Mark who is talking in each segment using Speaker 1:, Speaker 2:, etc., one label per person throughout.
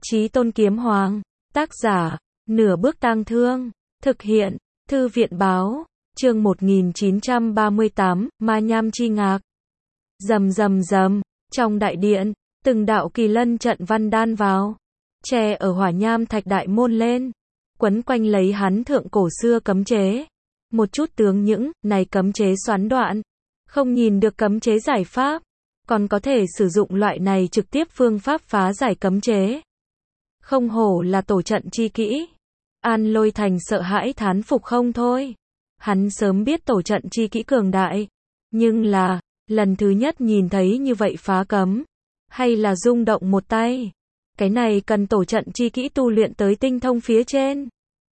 Speaker 1: Chí Tôn Kiếm Hoàng, tác giả, Nửa Bước Tang Thương, thực hiện, Thư viện báo, chương 1938, Ma Nham Chi Ngạc. Rầm rầm rầm, trong đại điện, từng đạo kỳ lân trận văn đan vào, che ở hỏa nham thạch đại môn lên, quấn quanh lấy hắn thượng cổ xưa cấm chế. Một chút tướng những này cấm chế xoắn đoạn, không nhìn được cấm chế giải pháp, còn có thể sử dụng loại này trực tiếp phương pháp phá giải cấm chế. Không hổ là tổ trận chi kỹ. An Lôi Thành sợ hãi thán phục không thôi. Hắn sớm biết tổ trận chi kỹ cường đại, nhưng là, lần thứ nhất nhìn thấy như vậy phá cấm, hay là rung động một tay. Cái này cần tổ trận chi kỹ tu luyện tới tinh thông phía trên.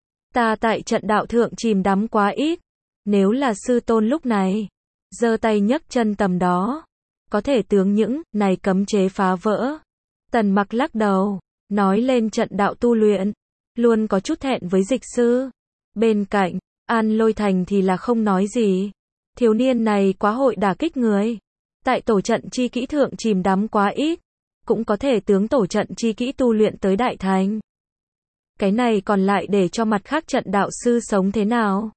Speaker 1: Ta tại trận đạo thượng chìm đắm quá ít, nếu là sư tôn lúc này, giơ tay nhấc chân tầm đó, có thể tướng những này cấm chế phá vỡ. Tần Mặc lắc đầu, nói lên trận đạo tu luyện, luôn có chút thẹn với dịch sư. Bên cạnh, An Lôi Thành thì là không nói gì. Thiếu niên này quá hội đả kích người. Tại tổ trận chi kỹ thượng chìm đắm quá ít, cũng có thể tướng tổ trận chi kỹ tu luyện tới đại thành. Cái này còn lại để cho mặt khác trận đạo sư sống thế nào?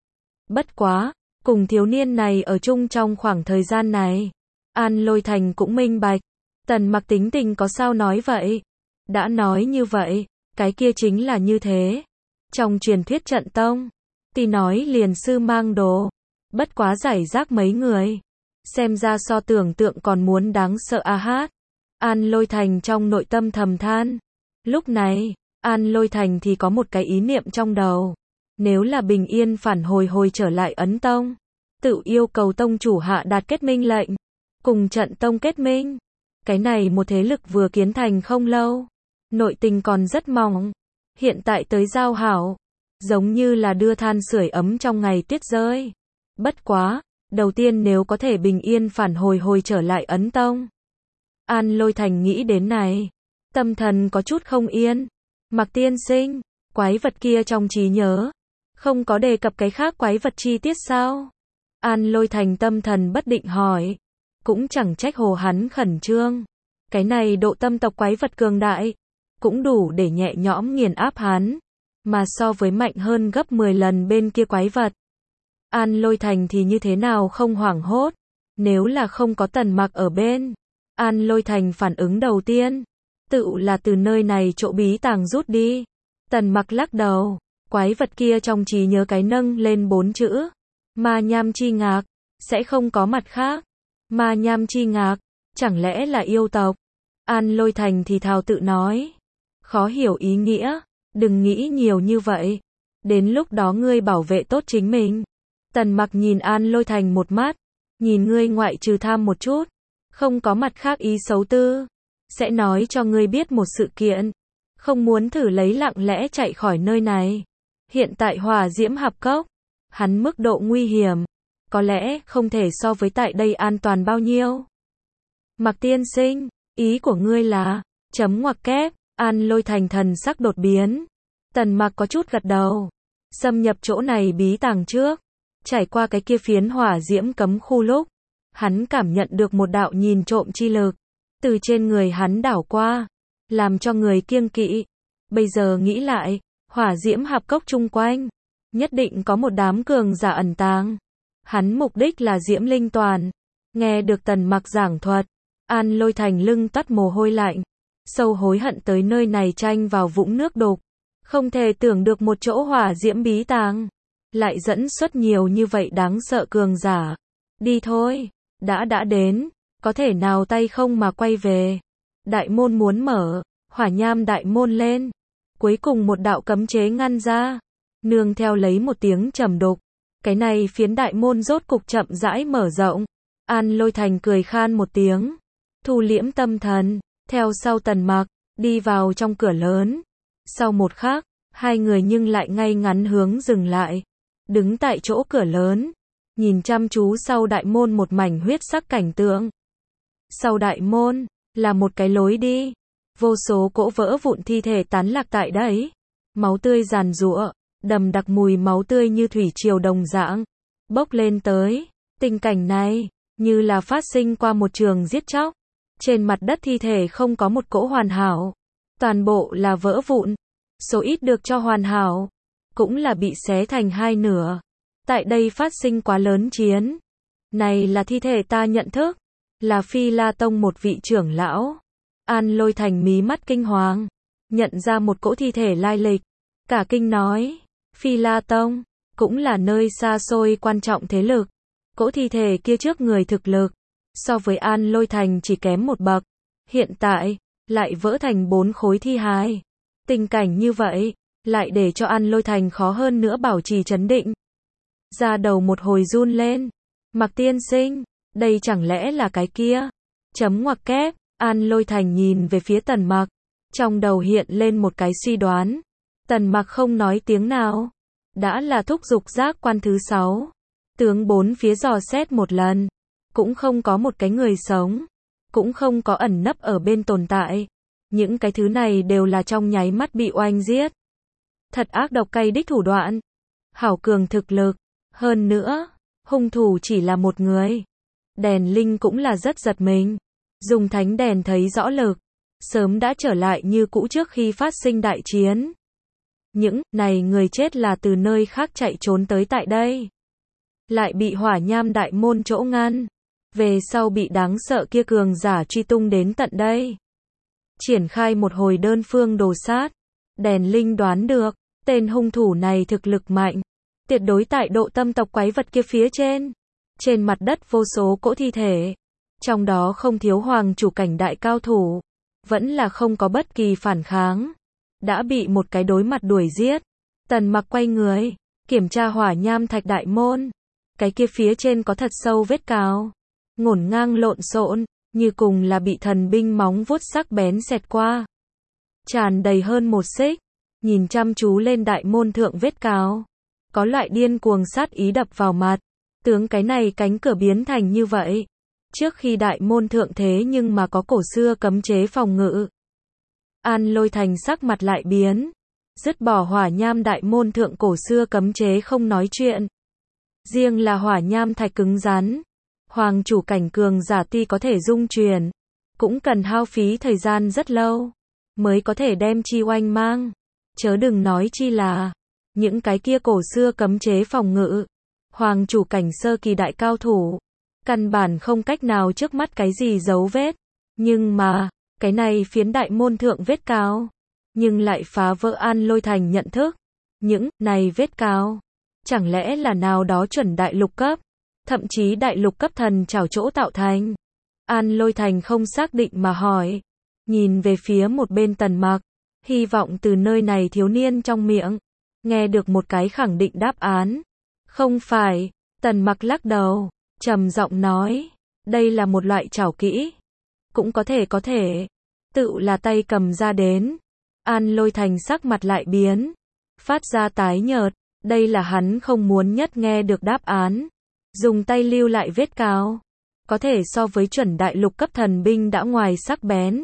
Speaker 1: Bất quá, cùng thiếu niên này ở chung trong khoảng thời gian này, An Lôi Thành cũng minh bạch, Tần Mặc tính tình có sao nói vậy. Đã nói như vậy, cái kia chính là như thế. Trong truyền thuyết trận tông, thì nói liền sư mang đồ, bất quá giải rác mấy người. Xem ra so tưởng tượng còn muốn đáng sợ a hát. An Lôi Thành trong nội tâm thầm than. Lúc này, An Lôi Thành thì có một cái ý niệm trong đầu. Nếu là bình yên phản hồi trở lại Ấn Tông, tự yêu cầu tông chủ hạ đạt kết minh lệnh, cùng trận tông kết minh. Cái này một thế lực vừa kiến thành không lâu, nội tình còn rất mỏng, hiện tại tới giao hảo, giống như là đưa than sưởi ấm trong ngày tuyết rơi. Bất quá, đầu tiên nếu có thể bình yên phản hồi trở lại Ấn Tông. An Lôi Thành nghĩ đến này, tâm thần có chút không yên. Mặc tiên sinh, quái vật kia trong trí nhớ, không có đề cập cái khác quái vật chi tiết sao? An Lôi Thành tâm thần bất định hỏi. Cũng chẳng trách hồ hắn khẩn trương. Cái này độ tâm tộc quái vật cường đại, cũng đủ để nhẹ nhõm nghiền áp hắn, mà so với mạnh hơn gấp 10 lần bên kia quái vật. An Lôi Thành thì như thế nào không hoảng hốt, nếu là không có Tần Mặc ở bên. An Lôi Thành phản ứng đầu tiên, tự là từ nơi này chỗ bí tàng rút đi. Tần Mặc lắc đầu, quái vật kia trong trí nhớ cái nâng lên 4 chữ, Ma Nham Chi Ngạc, sẽ không có mặt khác. Ma Nham Chi Ngạc, chẳng lẽ là yêu tộc? An Lôi Thành thì thào tự nói. Khó hiểu ý nghĩa, đừng nghĩ nhiều như vậy. Đến lúc đó ngươi bảo vệ tốt chính mình. Tần Mặc nhìn An Lôi Thành một mắt, nhìn ngươi ngoại trừ tham một chút, không có mặt khác ý xấu tư. Sẽ nói cho ngươi biết một sự kiện, không muốn thử lấy lặng lẽ chạy khỏi nơi này. Hiện tại hỏa diễm hạp cốc, hắn mức độ nguy hiểm, có lẽ không thể so với tại đây an toàn bao nhiêu. Mặc tiên sinh, ý của ngươi là, chấm ngoặc kép. An Lôi Thành thần sắc đột biến. Tần Mặc có chút gật đầu. Xâm nhập chỗ này bí tàng trước, trải qua cái kia phiến hỏa diễm cấm khu lúc, hắn cảm nhận được một đạo nhìn trộm chi lực, từ trên người hắn đảo qua, làm cho người kiêng kỵ. Bây giờ nghĩ lại, hỏa diễm hạp cốc chung quanh, nhất định có một đám cường giả ẩn tàng. Hắn mục đích là diễm linh toàn. Nghe được Tần Mặc giảng thuật, An Lôi Thành lưng toát mồ hôi lạnh, sâu hối hận tới nơi này tranh vào vũng nước đục. Không thể tưởng được một chỗ hỏa diễm bí tàng, lại dẫn xuất nhiều như vậy đáng sợ cường giả. Đi thôi, đã đến, có thể nào tay không mà quay về. Đại môn muốn mở, hỏa nham đại môn lên. Cuối cùng một đạo cấm chế ngăn ra, nương theo lấy một tiếng trầm đục. Cái này phiến đại môn rốt cục chậm rãi mở rộng. An Lôi Thành cười khan một tiếng, thu liễm tâm thần, theo sau Tần Mặc, đi vào trong cửa lớn. Sau một khắc, hai người nhưng lại ngay ngắn hướng dừng lại, đứng tại chỗ cửa lớn, nhìn chăm chú sau đại môn một mảnh huyết sắc cảnh tượng. Sau đại môn, là một cái lối đi, vô số cỗ vỡ vụn thi thể tán lạc tại đấy, máu tươi giàn giụa, đầm đặc mùi máu tươi như thủy triều đồng dạng, bốc lên tới. Tình cảnh này, như là phát sinh qua một trường giết chóc. Trên mặt đất thi thể không có một cỗ hoàn hảo, toàn bộ là vỡ vụn. Số ít được cho hoàn hảo, cũng là bị xé thành hai nửa. Tại đây phát sinh quá lớn chiến. Này là thi thể ta nhận thức, là Phi La Tông một vị trưởng lão. An Lôi Thành mí mắt kinh hoàng, nhận ra một cỗ thi thể lai lịch. Cả kinh nói, Phi La Tông, cũng là nơi xa xôi quan trọng thế lực. Cỗ thi thể kia trước người thực lực, so với An Lôi Thành chỉ kém một bậc. Hiện tại, lại vỡ thành 4 khối thi hài. Tình cảnh như vậy, lại để cho An Lôi Thành khó hơn nữa bảo trì trấn định. Da đầu một hồi run lên. Mặc tiên sinh, đây chẳng lẽ là cái kia? Chấm ngoặc kép, An Lôi Thành nhìn về phía Tần Mặc. Trong đầu hiện lên một cái suy đoán. Tần Mặc không nói tiếng nào. Đã là thúc dục giác quan thứ 6. Tướng bốn phía dò xét một lần. Cũng không có một cái người sống. Cũng không có ẩn nấp ở bên tồn tại. Những cái thứ này đều là trong nháy mắt bị oanh giết. Thật ác độc cay đích thủ đoạn. Hảo cường thực lực. Hơn nữa, hung thủ chỉ là một người. Đèn Linh cũng là rất giật mình. Dùng thánh đèn thấy rõ lực. Sớm đã trở lại như cũ trước khi phát sinh đại chiến. Những này người chết là từ nơi khác chạy trốn tới tại đây. Lại bị Hỏa Nham Đại Môn chỗ ngăn. Về sau bị đáng sợ kia cường giả truy tung đến tận đây. Triển khai một hồi đơn phương đồ sát. Đèn Linh đoán được, tên hung thủ này thực lực mạnh. Tuyệt đối tại độ tâm tộc quái vật kia phía trên. Trên mặt đất vô số cỗ thi thể. Trong đó không thiếu hoàng chủ cảnh đại cao thủ. Vẫn là không có bất kỳ phản kháng. Đã bị một cái đối mặt đuổi giết. Tần Mặc quay người, kiểm tra Hỏa Nham Thạch Đại Môn. Cái kia phía trên có thật sâu vết cào. Ngổn ngang lộn xộn, như cùng là bị thần binh móng vuốt sắc bén xẹt qua. Tràn đầy hơn 1 xích. Nhìn chăm chú lên đại môn thượng vết cào. Có loại điên cuồng sát ý đập vào mặt. Tướng cái này cánh cửa biến thành như vậy. Trước khi đại môn thượng thế nhưng mà có cổ xưa cấm chế phòng ngự. An Lôi Thành sắc mặt lại biến. Dứt bỏ Hỏa Nham Đại Môn thượng cổ xưa cấm chế không nói chuyện. Riêng là Hỏa Nham Thạch cứng rắn. Hoàng chủ cảnh cường giả ti có thể dung truyền. Cũng cần hao phí thời gian rất lâu. Mới có thể đem chi oanh mang. Chớ đừng nói chi là. Những cái kia cổ xưa cấm chế phòng ngự. Hoàng chủ cảnh sơ kỳ đại cao thủ. Căn bản không cách nào trước mắt cái gì dấu vết. Nhưng mà, cái này phiến đại môn thượng vết cào. Nhưng lại phá vỡ An Lôi Thành nhận thức. Những này vết cào. Chẳng lẽ là nào đó chuẩn đại lục cấp. Thậm chí đại lục cấp thần trảo chỗ tạo thành. An Lôi Thành không xác định mà hỏi. Nhìn về phía một bên Tần Mặc. Hy vọng từ nơi này thiếu niên trong miệng. Nghe được một cái khẳng định đáp án. Không phải. Tần Mặc lắc đầu. Trầm giọng nói. Đây là một loại trảo kỹ. Cũng có thể. Tự là tay cầm ra đến. An Lôi Thành sắc mặt lại biến. Phát ra tái nhợt. Đây là hắn không muốn nhất nghe được đáp án. Dùng tay lưu lại vết cào. Có thể so với chuẩn đại lục cấp thần binh đã ngoài sắc bén.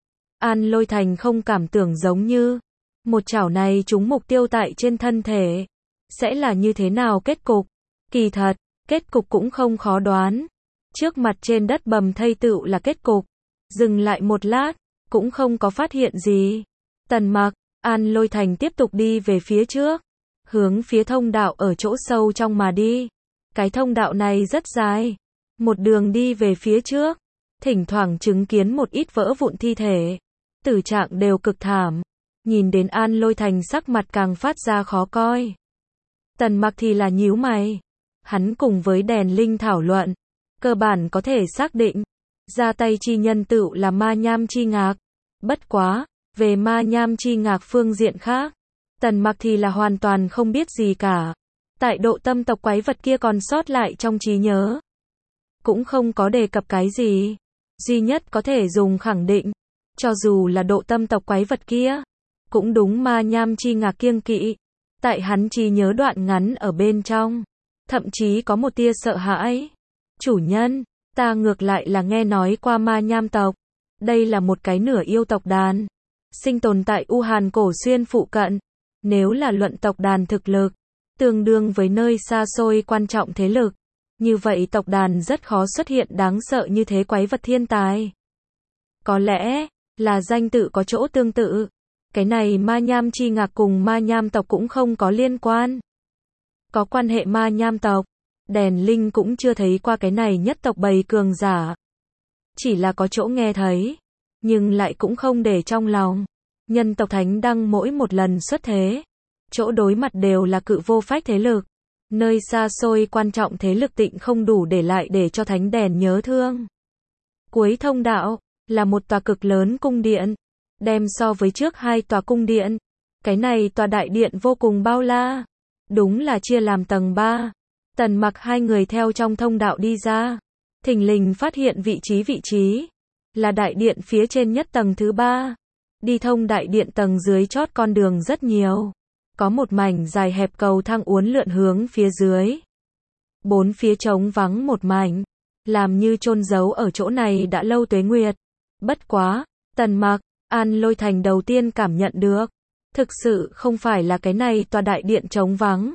Speaker 1: An Lôi Thành không cảm tưởng giống như. Một chảo này trúng mục tiêu tại trên thân thể. Sẽ là như thế nào kết cục? Kỳ thật, kết cục cũng không khó đoán. Trước mặt trên đất bầm thây tựu là kết cục. Dừng lại một lát, cũng không có phát hiện gì. Tần Mặc, An Lôi Thành tiếp tục đi về phía trước. Hướng phía thông đạo ở chỗ sâu trong mà đi. Cái thông đạo này rất dài. Một đường đi về phía trước. Thỉnh thoảng chứng kiến một ít vỡ vụn thi thể. Tử trạng đều cực thảm. Nhìn đến An Lôi Thành sắc mặt càng phát ra khó coi. Tần Mặc thì là nhíu mày. Hắn cùng với Đèn Linh thảo luận. Cơ bản có thể xác định. Ra tay chi nhân tựu là Ma Nham Chi Ngạc. Bất quá, về Ma Nham Chi Ngạc phương diện khác. Tần Mặc thì là hoàn toàn không biết gì cả. Tại độ tâm tộc quái vật kia còn sót lại trong trí nhớ. Cũng không có đề cập cái gì. Duy nhất có thể dùng khẳng định. Cho dù là độ tâm tộc quái vật kia. Cũng đúng Ma Nham Chi Ngạc kiêng kỵ. Tại hắn trí nhớ đoạn ngắn ở bên trong. Thậm chí có một tia sợ hãi. Chủ nhân, ta ngược lại là nghe nói qua Ma Nham tộc. Đây là một cái nửa yêu tộc đàn. Sinh tồn tại U Hàn Cổ Xuyên phụ cận. Nếu là luận tộc đàn thực lực. Tương đương với nơi xa xôi quan trọng thế lực. Như vậy tộc đàn rất khó xuất hiện đáng sợ như thế quái vật thiên tài. Có lẽ, là danh tự có chỗ tương tự. Cái này ma nham chi ngạc cùng ma nham tộc cũng không có liên quan. Có quan hệ ma nham tộc, đèn linh cũng chưa thấy qua cái này nhất tộc bầy cường giả. Chỉ là có chỗ nghe thấy, nhưng lại cũng không để trong lòng. Nhân tộc thánh đăng mỗi một lần xuất thế, chỗ đối mặt đều là cự vô phách thế lực. Nơi xa xôi quan trọng thế lực tịnh không đủ để lại để cho thánh đèn nhớ thương. Cuối thông đạo, là một tòa cực lớn cung điện. Đem so với trước hai tòa cung điện, cái này tòa đại điện vô cùng bao la. Đúng là chia làm tầng 3. Tần Mặc hai người theo trong thông đạo đi ra. Thình lình phát hiện vị trí. Là đại điện phía trên nhất tầng thứ 3. Đi thông đại điện tầng dưới chót con đường rất nhiều. Có một mảnh dài hẹp cầu thang uốn lượn hướng phía dưới. Bốn phía trống vắng một mảnh. Làm như chôn giấu ở chỗ này đã lâu tuế nguyệt. Bất quá, Tần Mặc, An Lôi Thành đầu tiên cảm nhận được. Thực sự không phải là cái này tòa đại điện trống vắng.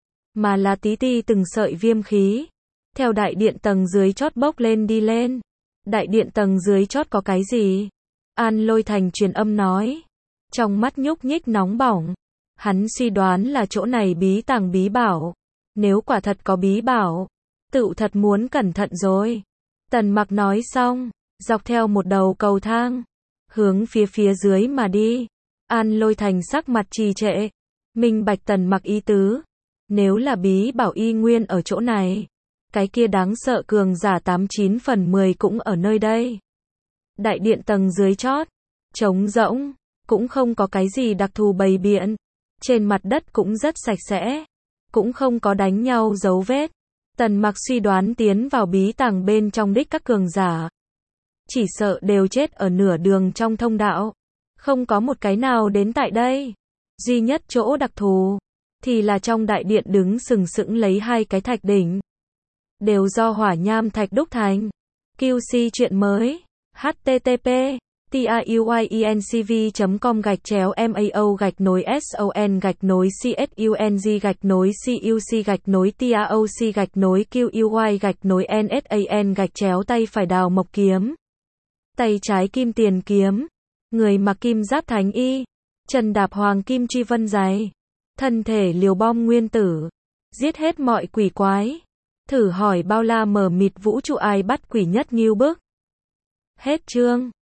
Speaker 1: Mà là tí ti từng sợi viêm khí. Theo đại điện tầng dưới chót bốc lên đi lên. Đại điện tầng dưới chót có cái gì? An Lôi Thành truyền âm nói. Trong mắt nhúc nhích nóng bỏng. Hắn suy đoán là chỗ này bí tàng bí bảo. Nếu quả thật có bí bảo, tự thật muốn cẩn thận rồi. Tần Mặc nói xong, dọc theo một đầu cầu thang, hướng phía dưới mà đi. An Lôi Thành sắc mặt trì trệ, minh bạch Tần Mặc ý tứ. Nếu là bí bảo y nguyên ở chỗ này, cái kia đáng sợ cường giả 89 phần 10 cũng ở nơi đây. Đại điện tầng dưới chót, trống rỗng, cũng không có cái gì đặc thù bày biện. Trên mặt đất cũng rất sạch sẽ, cũng không có đánh nhau dấu vết. Tần Mặc suy đoán tiến vào bí tàng bên trong đích các cường giả, chỉ sợ đều chết ở nửa đường trong thông đạo. Không có một cái nào đến tại đây. Duy nhất chỗ đặc thù, thì là trong đại điện đứng sừng sững lấy hai cái thạch đỉnh. Đều do hỏa nham thạch đúc thành. QC chuyện mới. http tiuy.com/MAO-son-CUC-TAOC-TAOC-QUY-NSAN-tay phải đào mộc kiếm. Tay trái kim tiền kiếm. Người mặc kim giáp thánh y. Chân đạp hoàng kim truy vân giày. Thân thể liều bom nguyên tử. Giết hết mọi quỷ quái. Thử hỏi bao la mờ mịt vũ trụ ai bắt quỷ nhất nghiêu bức. Hết chương.